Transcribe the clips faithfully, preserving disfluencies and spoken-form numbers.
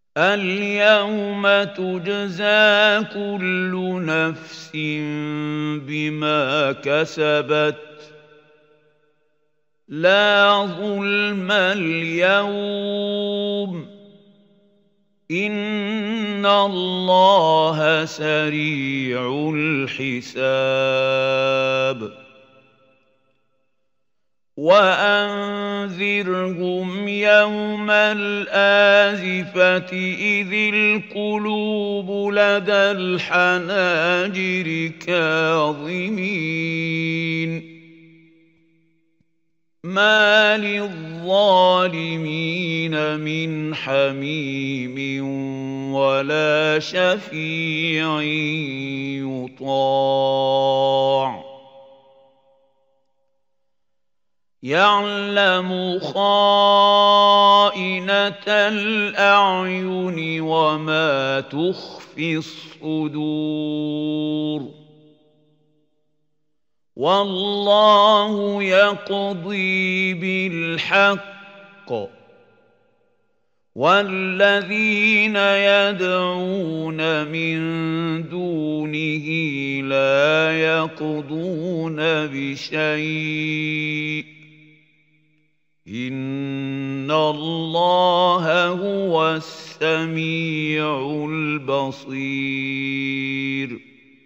اليوم تجزى كل نفس بما كسبت لا ظلم اليوم إن الله سريع الحساب وأنذرهم يوم الآزفة إذ القلوب لدى الحناجر كاظمين ما للظالمين من حميم ولا شفيع يطاع يعلم خائنة الأعين وما تخفي الصدور والله يقضي بالحق والذين يدعون من دونه لا يقضون بشيء إن الله هو السميع البصير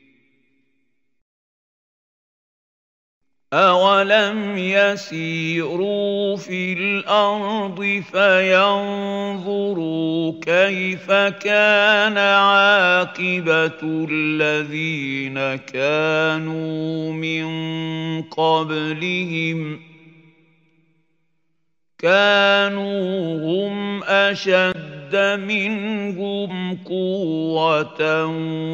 أولم يسيروا في الأرض فينظروا كيف كان عاقبة الذين كانوا من قبلهم كانوا هم أشد منهم قوة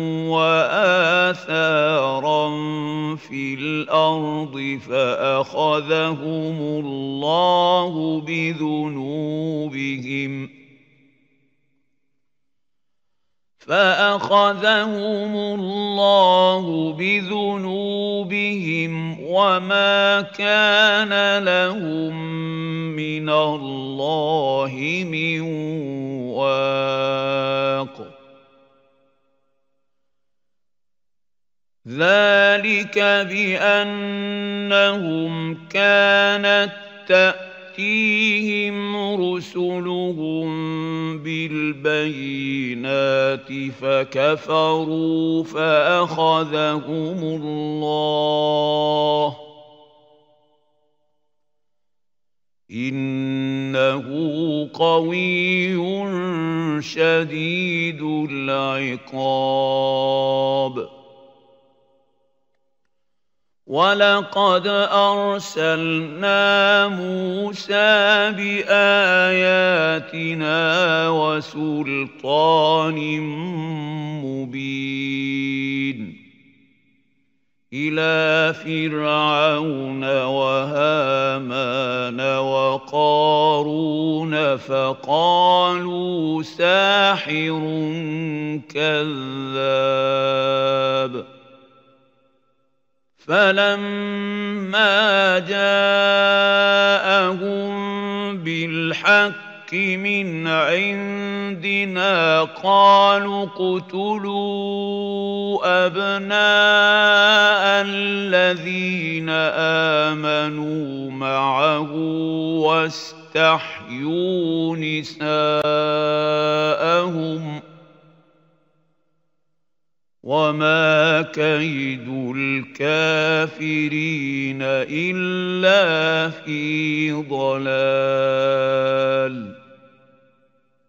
وآثارا في الأرض فأخذهم الله بذنوبهم فأخذهم الله بذنوبهم وما كان لهم من الله من واق ذلك بأنهم كانت تأتيهم رسلهم بالبينات فكفروا فأخذهم الله إنه قوي شديد العقاب ولقد أرسلنا موسى بآياتنا وسلطان مبين إلى فرعون وهامان وقارون فقالوا ساحر كذاب فلما جاءهم بالحق من عندنا قالوا اقتلوا أبناء الذين آمنوا معه واستحيوا نساءهم وما كيد الكافرين إلا في ضلال